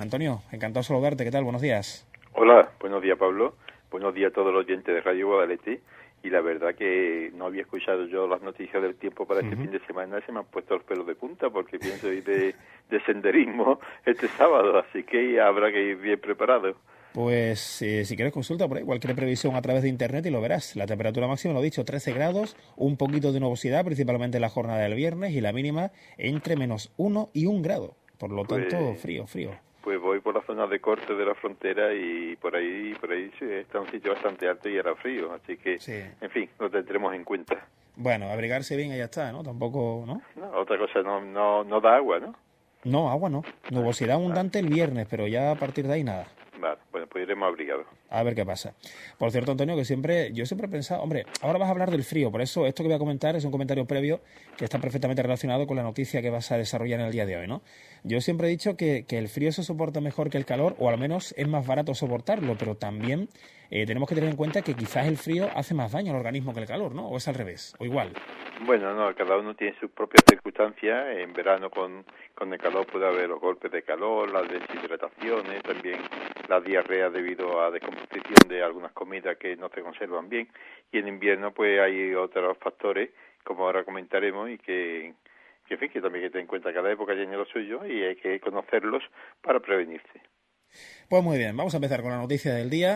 Antonio, encantado de saludarte. ¿Qué tal? Buenos días. Hola, buenos días, Pablo. Buenos días a todos los oyentes de Radio Guadalete. Y la verdad que no había escuchado yo las noticias del tiempo para este fin de semana. Se me han puesto los pelos de punta porque pienso ir de senderismo este sábado, así que habrá que ir bien preparado. Pues si quieres consulta por ahí cualquier previsión a través de internet y lo verás. La temperatura máxima, lo he dicho, 13 grados, un poquito de nubosidad, principalmente en la jornada del viernes, y la mínima entre -1 y 1 grado. Por lo tanto, frío. Pues voy por la zona de corte de la frontera y por ahí sí, está un sitio bastante alto y era frío, así que, en fin, lo tendremos en cuenta. Bueno, abrigarse bien y ya está, ¿no? Tampoco, ¿no? No, otra cosa, no da agua, ¿no? No, agua no. Nubosidad abundante el viernes, pero ya a partir de ahí nada. Vale, bueno, pues iremos abrigados. A ver qué pasa. Por cierto, Antonio, que yo siempre he pensado, hombre, ahora vas a hablar del frío, por eso esto que voy a comentar es un comentario previo que está perfectamente relacionado con la noticia que vas a desarrollar en el día de hoy, ¿no? Yo siempre he dicho que el frío se soporta mejor que el calor, o al menos es más barato soportarlo, pero también tenemos que tener en cuenta que quizás el frío hace más daño al organismo que el calor, ¿no? O es al revés, o igual. Bueno, no, cada uno tiene sus propias circunstancias. En verano con el calor puede haber los golpes de calor, las deshidrataciones, también la diarrea debido a descomposición de algunas comidas que no se conservan bien. Y en invierno pues hay otros factores, como ahora comentaremos, y que en fin, que también hay que tener en cuenta cada época tiene lo suyo y hay que conocerlos para prevenirse. Pues muy bien, vamos a empezar con la noticia del día.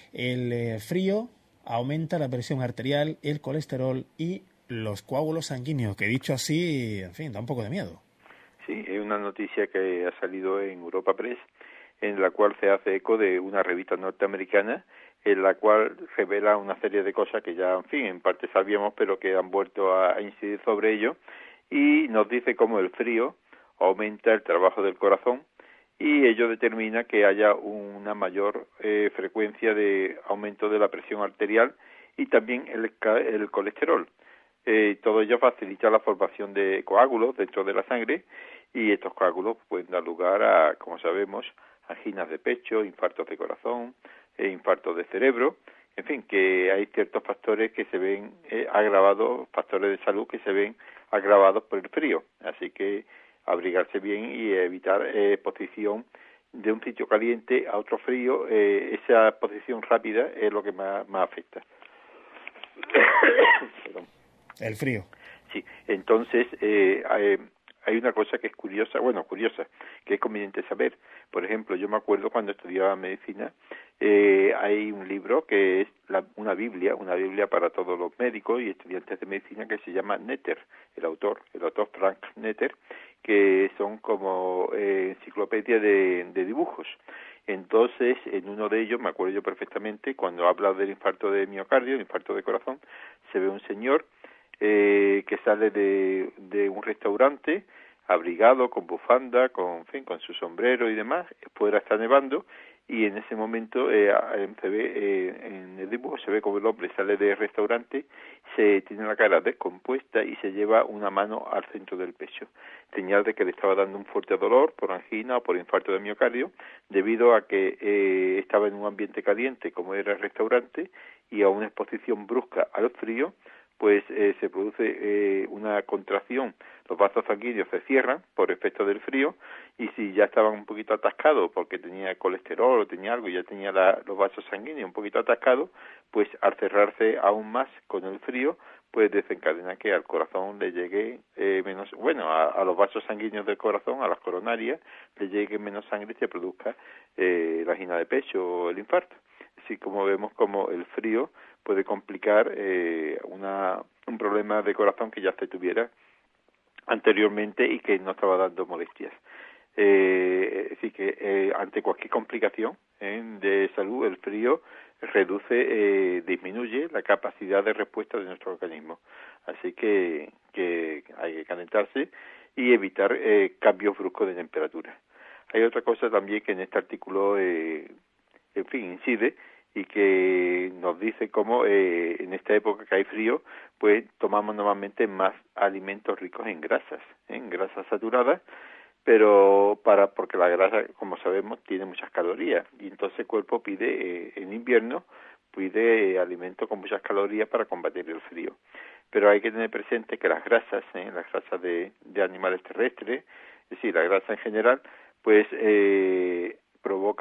El frío aumenta la presión arterial, el colesterol y los coágulos sanguíneos, que dicho así, en fin, da un poco de miedo. Sí, es una noticia que ha salido en Europa Press, en la cual se hace eco de una revista norteamericana, en la cual revela una serie de cosas que ya, en fin, en parte sabíamos, pero que han vuelto a incidir sobre ello, y nos dice cómo el frío aumenta el trabajo del corazón, y ello determina que haya una mayor frecuencia de aumento de la presión arterial y también el colesterol. Todo ello facilita la formación de coágulos dentro de la sangre y estos coágulos pueden dar lugar a, como sabemos, anginas de pecho, infartos de corazón, infartos de cerebro, en fin, que hay ciertos factores que se ven agravados, factores de salud que se ven agravados por el frío, así que abrigarse bien y evitar exposición de un sitio caliente a otro frío, esa exposición rápida es lo que más afecta. Perdón. El frío. Sí, entonces hay una cosa que es curiosa, que es conveniente saber. Por ejemplo, yo me acuerdo cuando estudiaba medicina, hay un libro que es una Biblia para todos los médicos y estudiantes de medicina que se llama Netter, el autor Frank Netter, que son como enciclopedia de dibujos. Entonces, en uno de ellos, me acuerdo yo perfectamente, cuando habla del infarto de miocardio, el infarto de corazón, se ve un señor que sale de un restaurante abrigado, con bufanda, con su sombrero y demás, fuera está nevando y en ese momento se ve en el dibujo se ve como el hombre sale del restaurante, se tiene la cara descompuesta y se lleva una mano al centro del pecho, señal de que le estaba dando un fuerte dolor por angina o por infarto de miocardio, debido a que estaba en un ambiente caliente como era el restaurante y a una exposición brusca al frío, pues se produce una contracción, los vasos sanguíneos se cierran por efecto del frío y si ya estaban un poquito atascados porque tenía colesterol o tenía algo y ya tenía los vasos sanguíneos un poquito atascados, pues al cerrarse aún más con el frío, pues desencadena que al corazón le llegue a los vasos sanguíneos del corazón, a las coronarias, le llegue menos sangre y se produzca la angina de pecho o el infarto. Así como vemos como el frío puede complicar un problema de corazón que ya se tuviera anteriormente y que no estaba dando molestias. Es decir, que ante cualquier complicación de salud, el frío disminuye la capacidad de respuesta de nuestro organismo. Así que hay que calentarse y evitar cambios bruscos de temperatura. Hay otra cosa también que en este artículo, incide y que nos dice cómo en esta época que hay frío, pues tomamos normalmente más alimentos ricos en grasas saturadas, pero porque la grasa, como sabemos, tiene muchas calorías y entonces el cuerpo pide en invierno alimentos con muchas calorías para combatir el frío. Pero hay que tener presente que las grasas de animales terrestres, es decir, la grasa en general, pues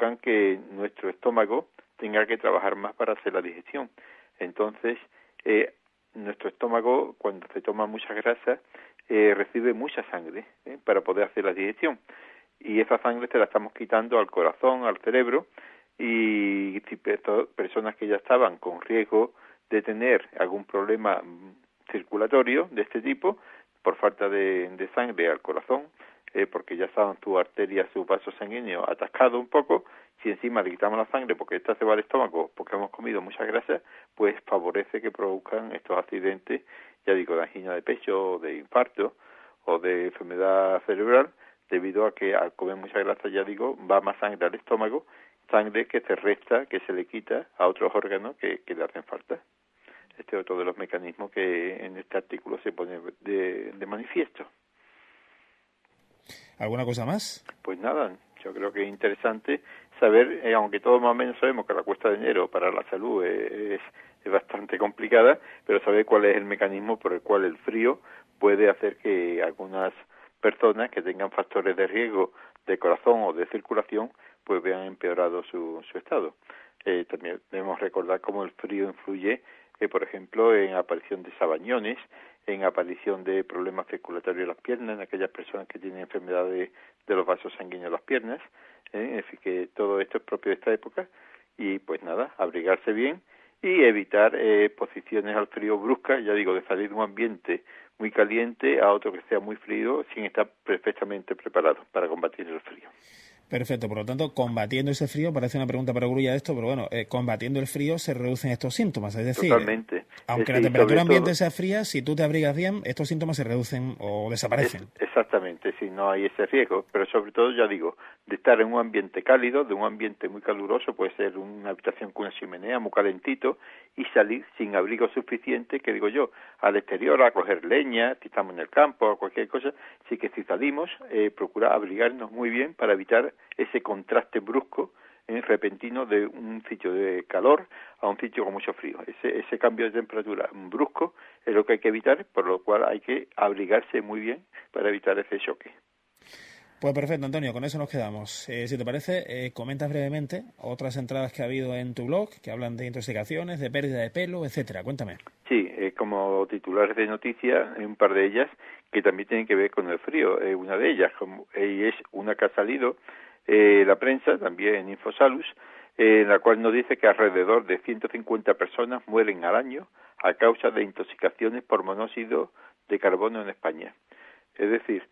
provocan que nuestro estómago tenga que trabajar más para hacer la digestión. Entonces, nuestro estómago, cuando se toma mucha grasa, recibe mucha sangre para poder hacer la digestión. Y esa sangre se la estamos quitando al corazón, al cerebro, y si personas que ya estaban con riesgo de tener algún problema circulatorio de este tipo, por falta de sangre al corazón, porque ya estaban sus arterias, sus vasos sanguíneos atascados un poco, si encima le quitamos la sangre porque esta se va al estómago porque hemos comido mucha grasa, pues favorece que produzcan estos accidentes, ya digo, de angina de pecho, de infarto o de enfermedad cerebral, debido a que al comer mucha grasa, ya digo, va más sangre al estómago, sangre que se resta, que se le quita a otros órganos que le hacen falta. Este es otro de los mecanismos que en este artículo se pone de manifiesto. ¿Alguna cosa más? Pues nada, yo creo que es interesante saber, aunque todos más o menos sabemos que la cuesta de enero para la salud es bastante complicada, pero saber cuál es el mecanismo por el cual el frío puede hacer que algunas personas que tengan factores de riesgo de corazón o de circulación pues vean empeorado su estado. También debemos recordar cómo el frío influye, por ejemplo, en aparición de sabañones, en aparición de problemas circulatorios en las piernas, en aquellas personas que tienen enfermedades de los vasos sanguíneos en las piernas, en fin, que todo esto es propio de esta época, y pues nada, abrigarse bien y evitar posiciones al frío bruscas, ya digo, de salir de un ambiente muy caliente a otro que sea muy frío sin estar perfectamente preparado para combatir el frío. Perfecto, por lo tanto, combatiendo ese frío, parece una pregunta para grulla esto, pero bueno, combatiendo el frío se reducen estos síntomas, es decir, totalmente. Aunque la temperatura ambiente sea fría, si tú te abrigas bien, estos síntomas se reducen o desaparecen. Exactamente, si no hay ese riesgo, pero sobre todo, ya digo, de estar en un ambiente cálido, de un ambiente muy caluroso, puede ser una habitación con una chimenea muy calentito, y salir sin abrigo suficiente, que digo yo, al exterior a coger leña, si estamos en el campo o cualquier cosa, sí que si salimos, procurar abrigarnos muy bien para evitar ese contraste brusco repentino de un sitio de calor a un sitio con mucho frío. Ese cambio de temperatura brusco es lo que hay que evitar, por lo cual hay que abrigarse muy bien para evitar ese choque. Pues perfecto, Antonio, con eso nos quedamos. Si te parece, comentas brevemente otras entradas que ha habido en tu blog que hablan de intoxicaciones, de pérdida de pelo, etcétera. Cuéntame. Sí, como titulares de noticias, un par de ellas que también tienen que ver con el frío. Una de ellas y es una que ha salido la prensa, también en Infosalus, en la cual nos dice que alrededor de 150 personas mueren al año a causa de intoxicaciones por monóxido de carbono en España. Es decir,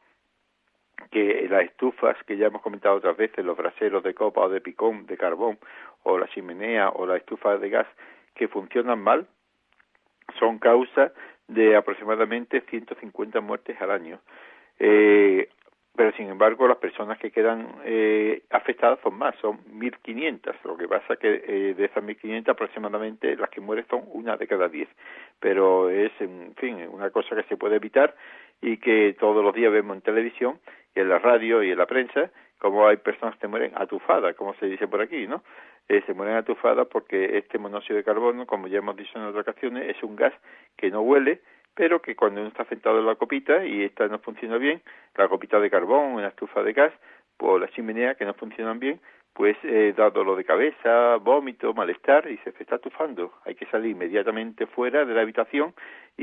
que las estufas que ya hemos comentado otras veces, los braseros de copa o de picón, de carbón, o la chimenea o la estufa de gas que funcionan mal, son causa de aproximadamente 150 muertes al año. Pero sin embargo las personas que quedan afectadas son más, son 1.500. Lo que pasa es que de esas 1.500 aproximadamente las que mueren son una de cada 10. Pero es, en fin, una cosa que se puede evitar y que todos los días vemos en televisión y en la radio y en la prensa, como hay personas que mueren atufadas, como se dice por aquí, ¿no? Se mueren atufadas porque este monóxido de carbono, como ya hemos dicho en otras ocasiones, es un gas que no huele, pero que cuando uno está sentado en la copita y esta no funciona bien, la copita de carbón, una estufa de gas, o la chimenea que no funcionan bien, pues da dolor de cabeza, vómito, malestar y se está atufando. Hay que salir inmediatamente fuera de la habitación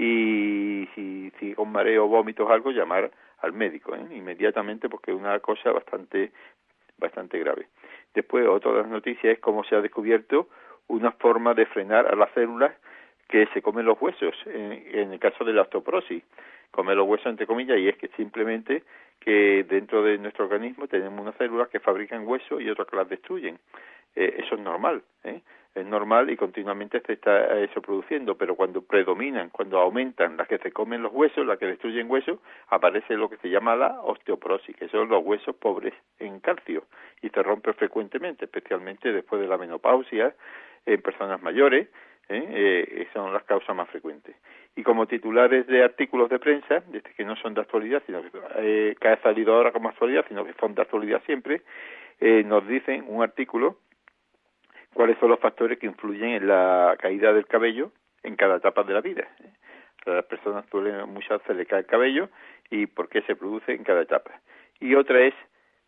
y si con mareo, vómitos o algo, llamar al médico inmediatamente, porque es una cosa bastante grave. Después, otra de las noticias es cómo se ha descubierto una forma de frenar a las células que se comen los huesos, en el caso de la osteoporosis, comer los huesos entre comillas, y es que simplemente que dentro de nuestro organismo tenemos unas células que fabrican huesos y otras que las destruyen. Eso es normal, es normal y continuamente se está eso produciendo, pero cuando predominan, cuando aumentan las que se comen los huesos, las que destruyen huesos, aparece lo que se llama la osteoporosis, que son los huesos pobres en calcio, y se rompe frecuentemente, especialmente después de la menopausia, en personas mayores, son las causas más frecuentes. Y como titulares de artículos de prensa, que no son de actualidad, sino que ha salido ahora como actualidad, sino que son de actualidad siempre, nos dicen un artículo cuáles son los factores que influyen en la caída del cabello en cada etapa de la vida. A las personas muchas se les cae el cabello y por qué se produce en cada etapa. Y otra es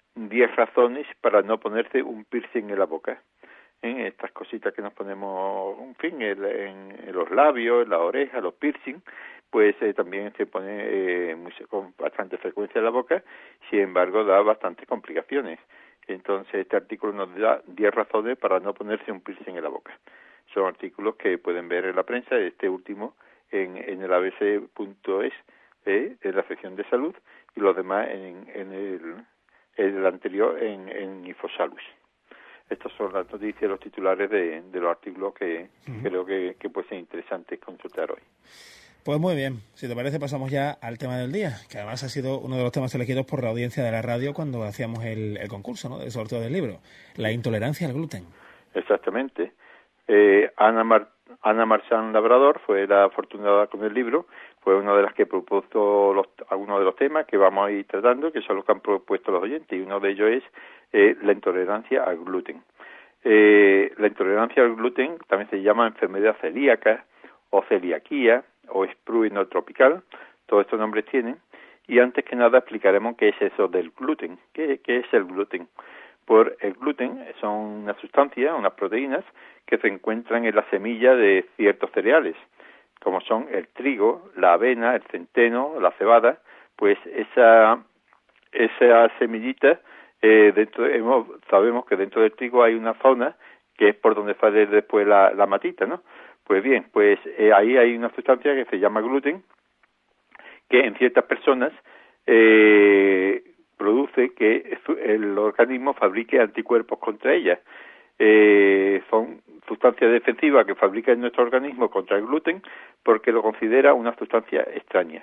10 razones para no ponerse un piercing en la boca. Estas cositas que nos ponemos, en fin, en los labios, en la oreja, los piercing, pues también se pone con bastante frecuencia en la boca, sin embargo da bastantes complicaciones. Entonces este artículo nos da 10 razones para no ponerse un piercing en la boca. Son artículos que pueden ver en la prensa, este último en el abc.es, en la sección de salud, y los demás en el anterior en Infosalus. Estas son las noticias, los titulares de los artículos que creo que puede ser interesante consultar hoy. Pues muy bien, si te parece pasamos ya al tema del día, que además ha sido uno de los temas elegidos por la audiencia de la radio cuando hacíamos el concurso, ¿no?, del sorteo del libro, la intolerancia al gluten. Exactamente. Ana Marchán Labrador fue la afortunada con el libro, fue una de las que propuso algunos de los temas que vamos a ir tratando, que son los que han propuesto los oyentes, y uno de ellos es la intolerancia al gluten. La intolerancia al gluten también se llama enfermedad celíaca o celiaquía o sprue no tropical, todos estos nombres tienen, y antes que nada explicaremos qué es eso del gluten. ¿Qué es el gluten? Pues el gluten son unas sustancias, unas proteínas que se encuentran en la semilla de ciertos cereales, como son el trigo, la avena, el centeno, la cebada. Pues esa semillita, sabemos que dentro del trigo hay una zona que es por donde sale después la matita, ¿no? Pues bien, ahí hay una sustancia que se llama gluten, que en ciertas personas produce que el organismo fabrique anticuerpos contra ella. Son sustancias defensivas que fabrica nuestro organismo contra el gluten porque lo considera una sustancia extraña.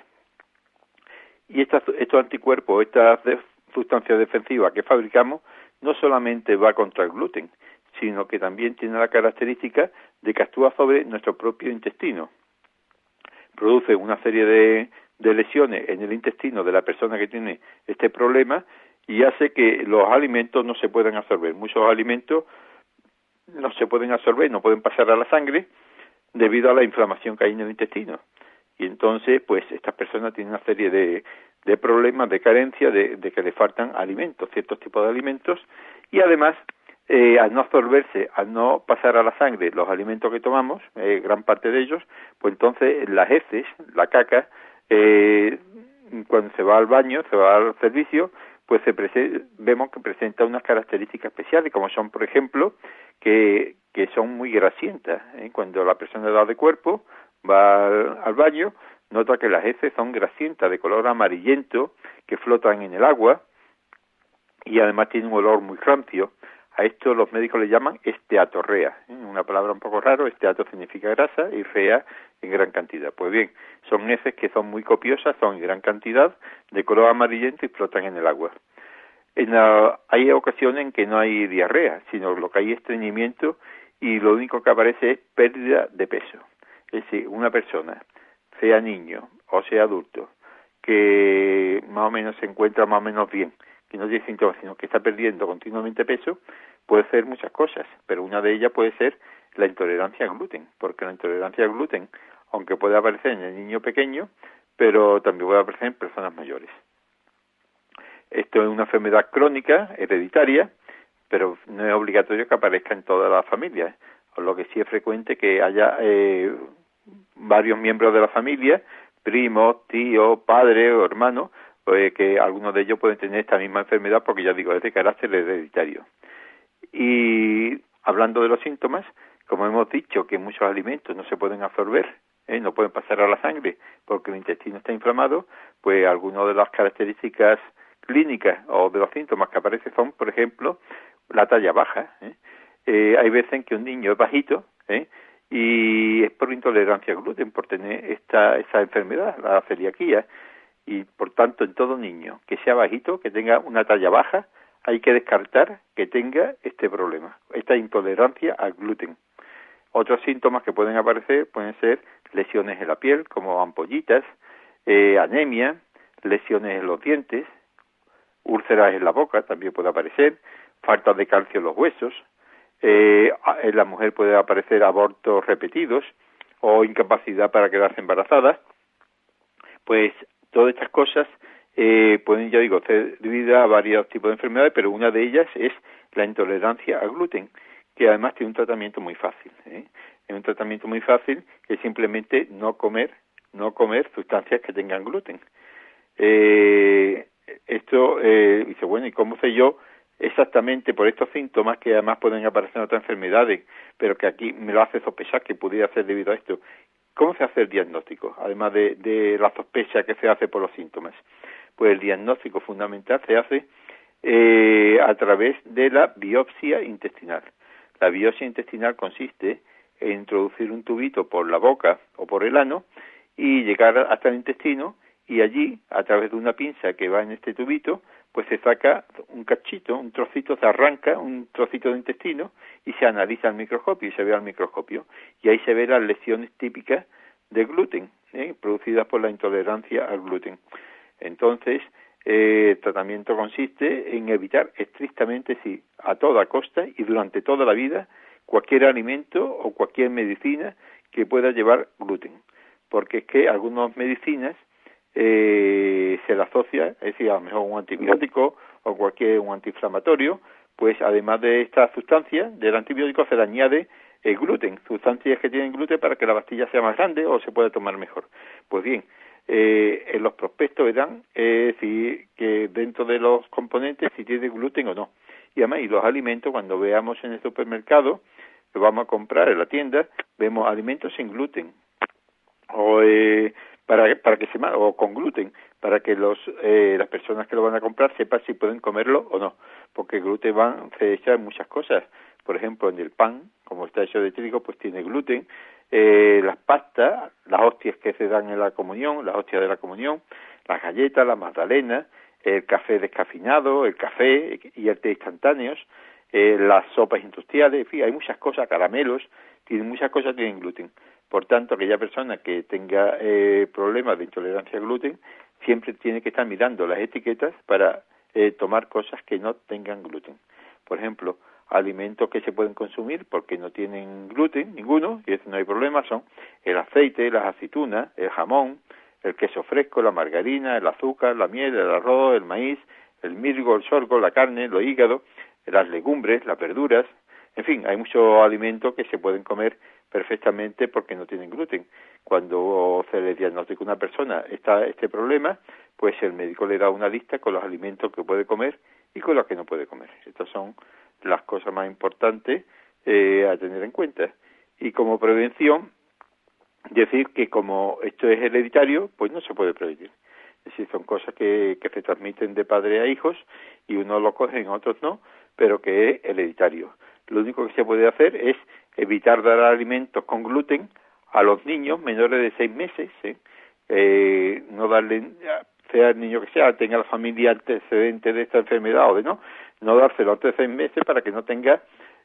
Y estos anticuerpos, estas sustancias defensivas que fabricamos, no solamente va contra el gluten, sino que también tiene la característica de que actúa sobre nuestro propio intestino. Produce una serie de lesiones en el intestino de la persona que tiene este problema y hace que los alimentos no se puedan absorber. Muchos alimentos no se pueden absorber, no pueden pasar a la sangre debido a la inflamación que hay en el intestino. Y entonces, pues, estas personas tienen una serie de problemas, de carencia, de que le faltan alimentos, ciertos tipos de alimentos, y además, al no absorberse, al no pasar a la sangre los alimentos que tomamos, gran parte de ellos, pues entonces las heces, la caca, cuando se va al baño, se va al servicio, pues vemos que presenta unas características especiales, como son, por ejemplo, que son muy grasientas. Cuando la persona da de cuerpo, va al baño, nota que las heces son grasientas, de color amarillento, que flotan en el agua, y además tienen un olor muy rancio. A esto los médicos le llaman esteatorrea, una palabra un poco raro. Esteato significa grasa y rea en gran cantidad. Pues bien, son heces que son muy copiosas, son en gran cantidad, de color amarillento y flotan en el agua. Hay ocasiones en que no hay diarrea, sino lo que hay es estreñimiento y lo único que aparece es pérdida de peso. Es decir, una persona, sea niño o sea adulto, que más o menos se encuentra más o menos bien, que no tiene síntomas, sino que está perdiendo continuamente peso, puede ser muchas cosas, pero una de ellas puede ser la intolerancia al gluten, porque la intolerancia al gluten, aunque puede aparecer en el niño pequeño, pero también puede aparecer en personas mayores. Esto es una enfermedad crónica, hereditaria, pero no es obligatorio que aparezca en todas las familias, por lo que sí es frecuente que haya varios miembros de la familia, primos, tíos, padres o hermanos, que algunos de ellos pueden tener esta misma enfermedad porque, ya digo, es de carácter hereditario. Y hablando de los síntomas, como hemos dicho que muchos alimentos no se pueden absorber, no pueden pasar a la sangre porque el intestino está inflamado, pues algunas de las características clínicas o de los síntomas que aparecen son, por ejemplo, la talla baja. Hay veces en que un niño es bajito, y es por intolerancia al gluten, por tener esa enfermedad, la celiaquía. Y por tanto, en todo niño que sea bajito, que tenga una talla baja, hay que descartar que tenga este problema, esta intolerancia al gluten. Otros síntomas que pueden aparecer pueden ser lesiones en la piel, como ampollitas, anemia, lesiones en los dientes, úlceras en la boca también puede aparecer, falta de calcio en los huesos, en la mujer puede aparecer abortos repetidos o incapacidad para quedarse embarazada. Pues todas estas cosas pueden, ya digo, ser debidas a varios tipos de enfermedades, pero una de ellas es la intolerancia al gluten, que además tiene un tratamiento muy fácil. Es un tratamiento muy fácil, que es simplemente no comer sustancias que tengan gluten. Dice, bueno, ¿y cómo sé yo exactamente por estos síntomas que además pueden aparecer en otras enfermedades, pero que aquí me lo hace sospechar que pudiera ser debido a esto? ¿Cómo se hace el diagnóstico, además de la sospecha que se hace por los síntomas? Pues el diagnóstico fundamental se hace a través de la biopsia intestinal. La biopsia intestinal consiste en introducir un tubito por la boca o por el ano y llegar hasta el intestino, y allí, a través de una pinza que va en este tubito, pues se saca un cachito, un trocito, se arranca un trocito de intestino y se analiza al microscopio y se ve al microscopio. Y ahí se ven las lesiones típicas de gluten, producidas por la intolerancia al gluten. Entonces, el tratamiento consiste en evitar estrictamente, sí, a toda costa y durante toda la vida, cualquier alimento o cualquier medicina que pueda llevar gluten. Porque es que algunas medicinas se le asocia, es decir, a lo mejor un antibiótico o un antiinflamatorio, pues además de esta sustancia del antibiótico se le añade el gluten, sustancias que tienen gluten para que la pastilla sea más grande o se pueda tomar mejor. Pues bien, en los prospectos verán que dentro de los componentes si tiene gluten o no. Y además, y los alimentos, cuando veamos en el supermercado, que vamos a comprar en la tienda, vemos alimentos sin gluten o o con gluten, para que las personas que lo van a comprar sepan si pueden comerlo o no, porque el gluten se echa en muchas cosas. Por ejemplo, en el pan, como está hecho de trigo, pues tiene gluten. Las pastas, las hostias que se dan en la comunión, las hostias de la comunión, las galletas, las magdalenas, el café descafeinado, el café y el té instantáneos, las sopas industriales, en fin, hay muchas cosas, caramelos, muchas cosas tienen gluten. Por tanto, aquella persona que tenga problemas de intolerancia al gluten siempre tiene que estar mirando las etiquetas para tomar cosas que no tengan gluten. Por ejemplo, alimentos que se pueden consumir porque no tienen gluten ninguno, y eso no hay problema, son el aceite, las aceitunas, el jamón, el queso fresco, la margarina, el azúcar, la miel, el arroz, el maíz, el milgo, el sorgo, la carne, los hígados, las legumbres, las verduras. En fin, hay muchos alimentos que se pueden comer perfectamente porque no tienen gluten. Cuando se le diagnostica a una persona este problema, pues el médico le da una lista con los alimentos que puede comer y con los que no puede comer. Estas son las cosas más importantes a tener en cuenta. Y como prevención, decir que como esto es hereditario, pues no se puede prevenir. Es decir, son cosas que se transmiten de padre a hijos y unos lo cogen, otros no, pero que es hereditario. Lo único que se puede hacer es evitar dar alimentos con gluten a los niños menores de 6 meses, no darle, sea el niño que sea, tenga la familia antecedente de esta enfermedad o de no dárselo antes de 6 meses para que no tenga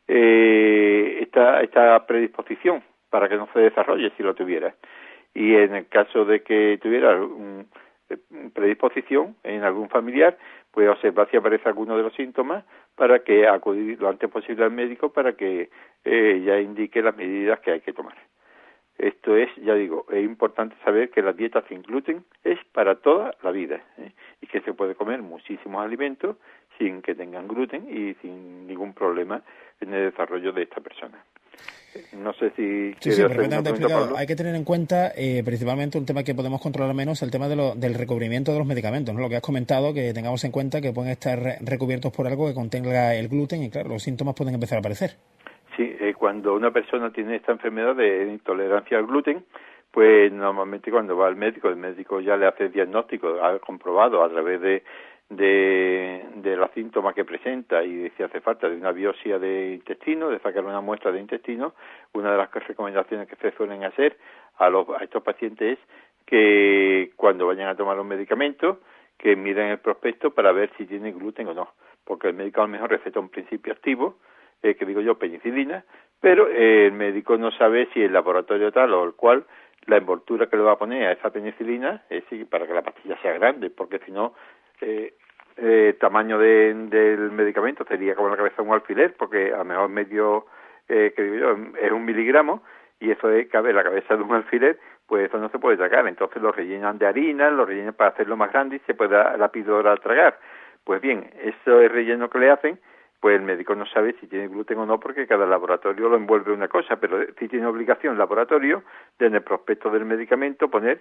esta predisposición, para que no se desarrolle si lo tuviera. Y en el caso de que tuviera predisposición en algún familiar, pues observar si aparece alguno de los síntomas para que acudir lo antes posible al médico para que ya indique las medidas que hay que tomar. Esto es, ya digo, es importante saber que la dieta sin gluten es para toda la vida, y que se puede comer muchísimos alimentos sin que tengan gluten y sin ningún problema en el desarrollo de esta persona. No sé si... Sí, perfectamente explicado. Pablo. Hay que tener en cuenta principalmente un tema que podemos controlar menos, el tema del recubrimiento de los medicamentos, ¿no? Lo que has comentado, que tengamos en cuenta que pueden estar recubiertos por algo que contenga el gluten y, claro, los síntomas pueden empezar a aparecer. Sí, cuando una persona tiene esta enfermedad de intolerancia al gluten, pues normalmente cuando va al médico, el médico ya le hace el diagnóstico, ha comprobado a través de los síntomas que presenta y si hace falta de una biopsia de intestino, de sacar una muestra de intestino. Una de las recomendaciones que se suelen hacer a estos pacientes es que cuando vayan a tomar los medicamentos, que miren el prospecto para ver si tiene gluten o no, porque el médico a lo mejor receta un principio activo, que digo yo, penicilina, pero el médico no sabe si el laboratorio tal o el cual, la envoltura que le va a poner a esa penicilina es para que la pastilla sea grande, porque si no, el tamaño del medicamento sería como la cabeza de un alfiler, porque a lo mejor que digo yo, es 1 miligramo, y eso cabe en la cabeza de un alfiler, pues eso no se puede tragar. Entonces lo rellenan de harina, lo rellenan para hacerlo más grande y se pueda la píldora tragar. Pues bien, eso es relleno que le hacen, pues el médico no sabe si tiene gluten o no porque cada laboratorio lo envuelve una cosa, pero sí tiene obligación el laboratorio de en el prospecto del medicamento poner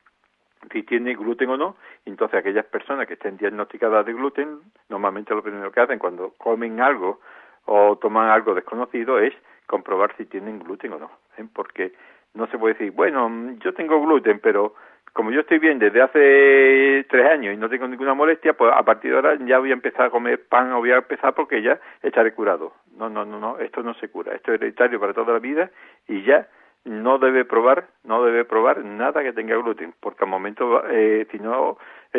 si tiene gluten o no. Entonces aquellas personas que estén diagnosticadas de gluten, normalmente lo primero que hacen cuando comen algo o toman algo desconocido es comprobar si tienen gluten o no, porque no se puede decir, bueno, yo tengo gluten, pero como yo estoy bien desde hace 3 años y no tengo ninguna molestia, pues a partir de ahora ya voy a empezar a comer pan o voy a empezar porque ya estaré curado. No, esto no se cura, esto es hereditario para toda la vida y ya no debe probar nada que tenga gluten, porque al momento, si no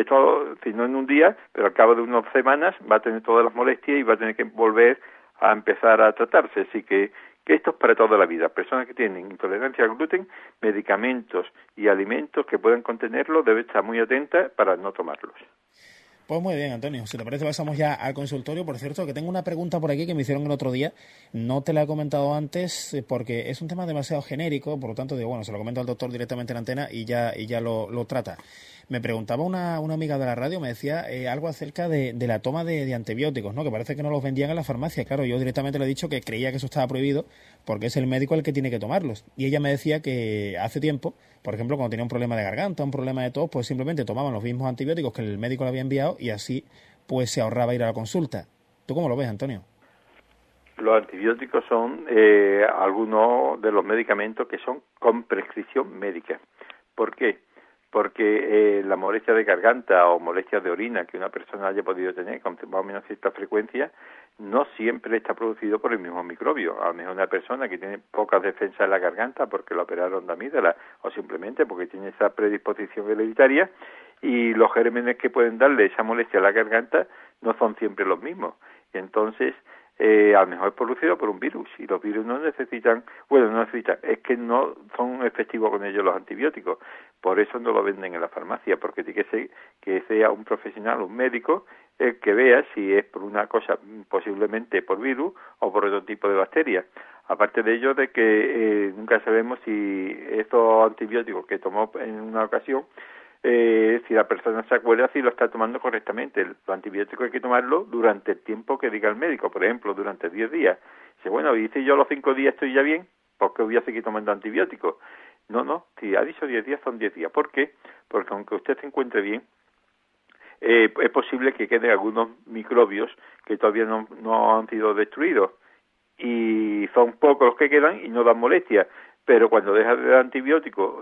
en un día, pero al cabo de unas semanas va a tener todas las molestias y va a tener que volver a empezar a tratarse. Así que esto es para toda la vida. Personas que tienen intolerancia al gluten, medicamentos y alimentos que puedan contenerlo, deben estar muy atentas para no tomarlos. Pues muy bien, Antonio. Si te parece, pasamos ya al consultorio. Por cierto, que tengo una pregunta por aquí que me hicieron el otro día. No te la he comentado antes porque es un tema demasiado genérico. Por lo tanto, digo, bueno, se lo comento al doctor directamente en antena y ya lo trata. Me preguntaba una amiga de la radio, me decía algo acerca de la toma de antibióticos, ¿no? Que parece que no los vendían en la farmacia. Claro, yo directamente le he dicho que creía que eso estaba prohibido porque es el médico el que tiene que tomarlos. Y ella me decía que hace tiempo, por ejemplo, cuando tenía un problema de garganta, un problema de tos, pues simplemente tomaban los mismos antibióticos que el médico le había enviado y así pues se ahorraba ir a la consulta. ¿Tú cómo lo ves, Antonio? Los antibióticos son algunos de los medicamentos que son con prescripción médica. ¿Por qué? Porque la molestia de garganta o molestia de orina que una persona haya podido tener con más o menos cierta frecuencia no siempre está producido por el mismo microbio. A lo mejor una persona que tiene pocas defensas en la garganta porque la operaron de amígdala o simplemente porque tiene esa predisposición hereditaria y los gérmenes que pueden darle esa molestia a la garganta no son siempre los mismos. Y entonces a lo mejor es producido por un virus y los virus no necesitan, es que no son efectivos con ellos los antibióticos, por eso no lo venden en la farmacia, porque tiene que sea un profesional, un médico, el que vea si es por una cosa, posiblemente por virus o por otro tipo de bacteria. Aparte de ello, de que nunca sabemos si estos antibióticos que tomó en una ocasión, si la persona se acuerda si lo está tomando correctamente. El antibiótico hay que tomarlo durante el tiempo que diga el médico, por ejemplo, durante 10 días. Dice, bueno, y si yo a los 5 días estoy ya bien, ¿por qué voy a seguir tomando antibióticos? No, si ha dicho 10 días, son 10 días. ¿Por qué? Porque aunque usted se encuentre bien, es posible que queden algunos microbios que todavía no han sido destruidos. Y son pocos los que quedan y no dan molestia. Pero cuando deja de dar antibióticos,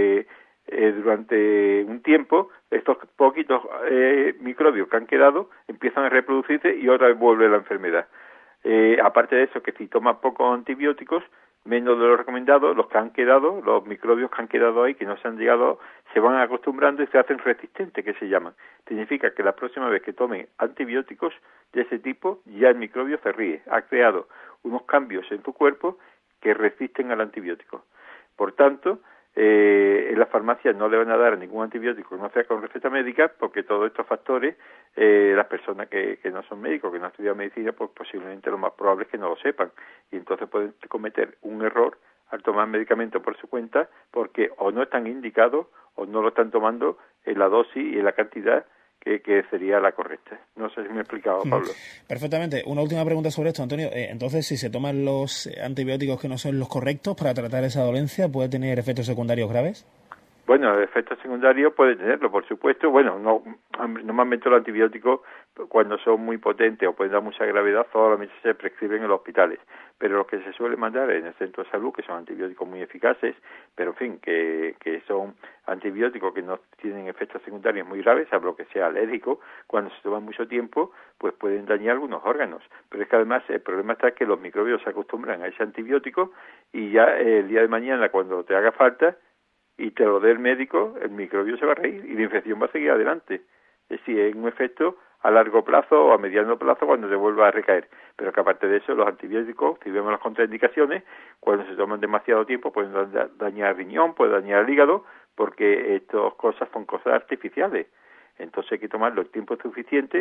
durante un tiempo, estos poquitos microbios que han quedado empiezan a reproducirse y otra vez vuelve la enfermedad. Aparte de eso, que si toma pocos antibióticos, menos de lo recomendado, los que han quedado, los microbios que han quedado ahí, que no se han llegado, se van acostumbrando y se hacen resistentes, que se llaman. Significa que la próxima vez que tomen antibióticos de ese tipo, ya el microbio se ríe, ha creado unos cambios en tu cuerpo que resisten al antibiótico. Por tanto, en las farmacias no le van a dar ningún antibiótico que no sea con receta médica, porque todos estos factores, las personas que no son médicos, que no han estudiado medicina, pues posiblemente lo más probable es que no lo sepan, y entonces pueden cometer un error al tomar medicamentos por su cuenta, porque o no están indicados o no lo están tomando en la dosis y en la cantidad que sería la correcta. No sé si me he explicado, Pablo. Perfectamente. Una última pregunta sobre esto, Antonio. Entonces, si se toman los antibióticos que no son los correctos para tratar esa dolencia, ¿puede tener efectos secundarios graves? Bueno, efectos secundarios puede tenerlo, por supuesto. Bueno, normalmente los antibióticos, cuando son muy potentes o pueden dar mucha gravedad, solamente se prescriben en los hospitales. Pero los que se suele mandar en el centro de salud, que son antibióticos muy eficaces, pero en fin, que son antibióticos que no tienen efectos secundarios muy graves, salvo que sea alérgico, cuando se toman mucho tiempo, pues pueden dañar algunos órganos. Pero es que además el problema está que los microbios se acostumbran a ese antibiótico y ya el día de mañana, cuando te haga falta, y te lo dé el médico, el microbio se va a reír y la infección va a seguir adelante. Es decir, es un efecto a largo plazo o a mediano plazo cuando te vuelva a recaer. Pero que aparte de eso, los antibióticos, si vemos las contraindicaciones, cuando se toman demasiado tiempo pueden dañar el riñón, pueden dañar el hígado, porque estas cosas son cosas artificiales. Entonces hay que tomarlo el tiempo suficiente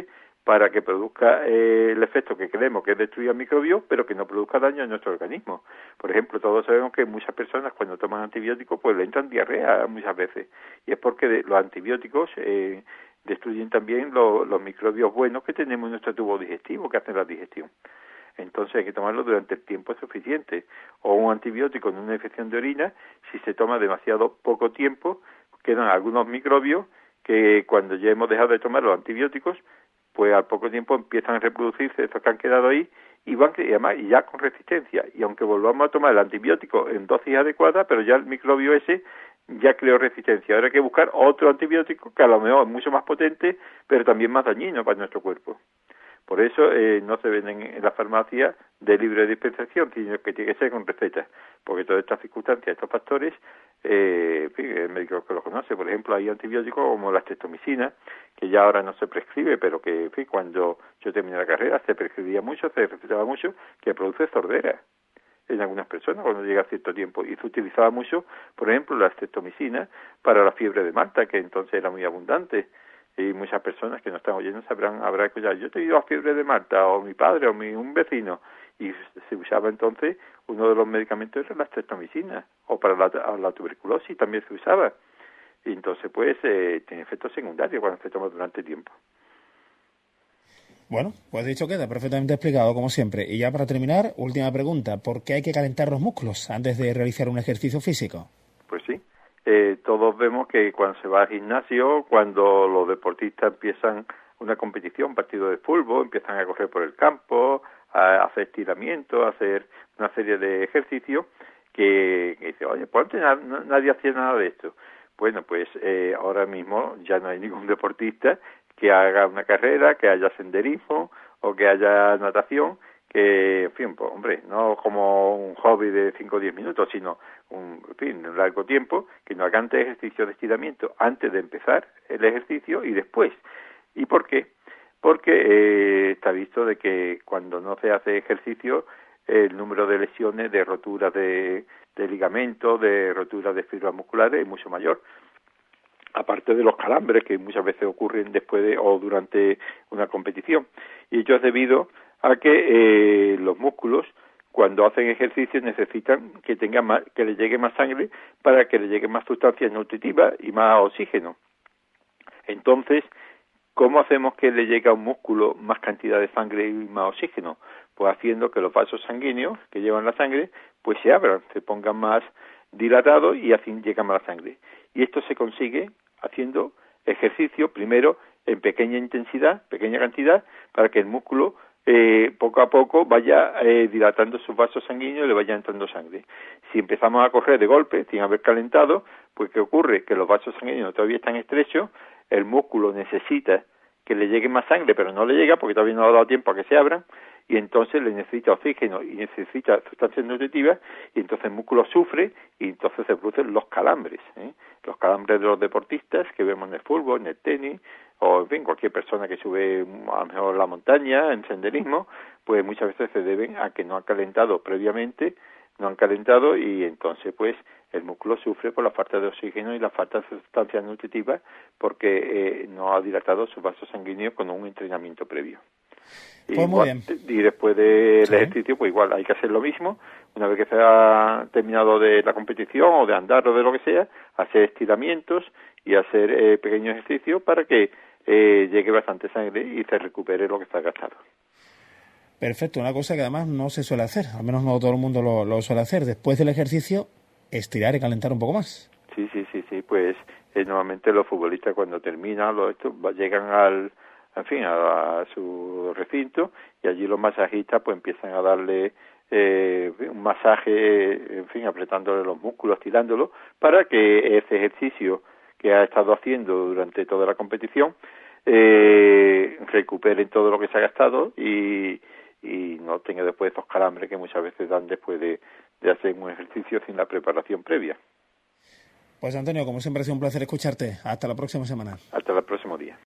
para que produzca el efecto que creemos que es destruir al microbio, pero que no produzca daño en nuestro organismo. Por ejemplo, todos sabemos que muchas personas cuando toman antibióticos pues le entran diarrea muchas veces, y es porque los antibióticos destruyen también los microbios buenos que tenemos en nuestro tubo digestivo, que hacen la digestión. Entonces hay que tomarlo durante el tiempo suficiente. O un antibiótico en una infección de orina, si se toma demasiado poco tiempo, quedan algunos microbios que cuando ya hemos dejado de tomar los antibióticos, pues al poco tiempo empiezan a reproducirse estos que han quedado ahí y van y además y ya con resistencia. Y aunque volvamos a tomar el antibiótico en dosis adecuada, pero ya el microbio ese ya creó resistencia. Ahora hay que buscar otro antibiótico que a lo mejor es mucho más potente, pero también más dañino para nuestro cuerpo. Por eso no se venden en la farmacia de libre dispensación, sino que tiene que ser con receta, porque todas estas circunstancias, estos factores, en fin, el médico que lo conoce. Por ejemplo, hay antibióticos como la streptomicina, que ya ahora no se prescribe, pero que, en fin, cuando yo terminé la carrera se prescribía mucho, se recetaba mucho, que produce sordera en algunas personas cuando llega a cierto tiempo, y se utilizaba mucho, por ejemplo, la streptomicina para la fiebre de Malta, que entonces era muy abundante. Y muchas personas que no están oyendo habrá escuchado, yo he tenido fiebre de Malta, o mi padre, o un vecino, y se usaba entonces, uno de los medicamentos era la streptomicina, o para la tuberculosis también se usaba, y entonces pues tiene efectos secundarios cuando se toma durante tiempo. Bueno, pues dicho queda, perfectamente explicado como siempre. Y ya para terminar, última pregunta, ¿por qué hay que calentar los músculos antes de realizar un ejercicio físico? Pues sí. Todos vemos que cuando se va al gimnasio, cuando los deportistas empiezan una competición, un partido de fútbol, empiezan a correr por el campo, a hacer estiramientos, a hacer una serie de ejercicios que dice, oye, pues antes nadie hacía nada de esto. Bueno, pues ahora mismo ya no hay ningún deportista que haga una carrera, que haya senderismo o que haya natación, que, en fin, pues, hombre, no como un hobby de 5 o 10 minutos, sino un largo tiempo, que no hagan ejercicio de estiramiento antes de empezar el ejercicio y después. ¿Y por qué? Porque está visto de que cuando no se hace ejercicio, el número de lesiones, de roturas de ligamentos, de roturas de fibras musculares es mucho mayor. Aparte de los calambres que muchas veces ocurren después de o durante una competición. Y ello es debido a que los músculos, cuando hacen ejercicio, necesitan que que le llegue más sangre para que le llegue más sustancias nutritivas y más oxígeno. Entonces, ¿cómo hacemos que le llegue a un músculo más cantidad de sangre y más oxígeno? Pues haciendo que los vasos sanguíneos que llevan la sangre, pues se abran, se pongan más dilatados y así llega más la sangre. Y esto se consigue haciendo ejercicio, primero en pequeña intensidad, pequeña cantidad, para que el músculo poco a poco vaya dilatando sus vasos sanguíneos y le vaya entrando sangre. Si empezamos a correr de golpe, sin haber calentado, pues ¿qué ocurre? Que los vasos sanguíneos todavía están estrechos, el músculo necesita que le llegue más sangre, pero no le llega porque todavía no ha dado tiempo a que se abran, y entonces le necesita oxígeno y necesita sustancias nutritivas, y entonces el músculo sufre y entonces se producen los calambres, los calambres de los deportistas que vemos en el fútbol, en el tenis, o en fin, cualquier persona que sube a lo mejor la montaña, en senderismo, pues muchas veces se deben a que no han calentado previamente, no han calentado y entonces pues el músculo sufre por la falta de oxígeno y la falta de sustancias nutritivas porque no ha dilatado sus vasos sanguíneos con un entrenamiento previo. Pues muy bien. Y después del ejercicio, pues igual hay que hacer lo mismo. Una vez que se ha terminado de la competición o de andar o de lo que sea, hacer estiramientos y hacer pequeños ejercicios para que llegue bastante sangre y se recupere lo que está gastado. Perfecto, una cosa que además no se suele hacer, al menos no todo el mundo lo suele hacer. Después del ejercicio, estirar y calentar un poco más. Sí, pues normalmente los futbolistas cuando terminan llegan a su recinto y allí los masajistas pues empiezan a darle un masaje, en fin, apretándole los músculos, tirándolo, para que ese ejercicio que ha estado haciendo durante toda la competición recuperen todo lo que se ha gastado y no tenga después esos calambres que muchas veces dan después de hacer un ejercicio sin la preparación previa. Pues Antonio, como siempre ha sido un placer escucharte. Hasta la próxima semana. Hasta el próximo día.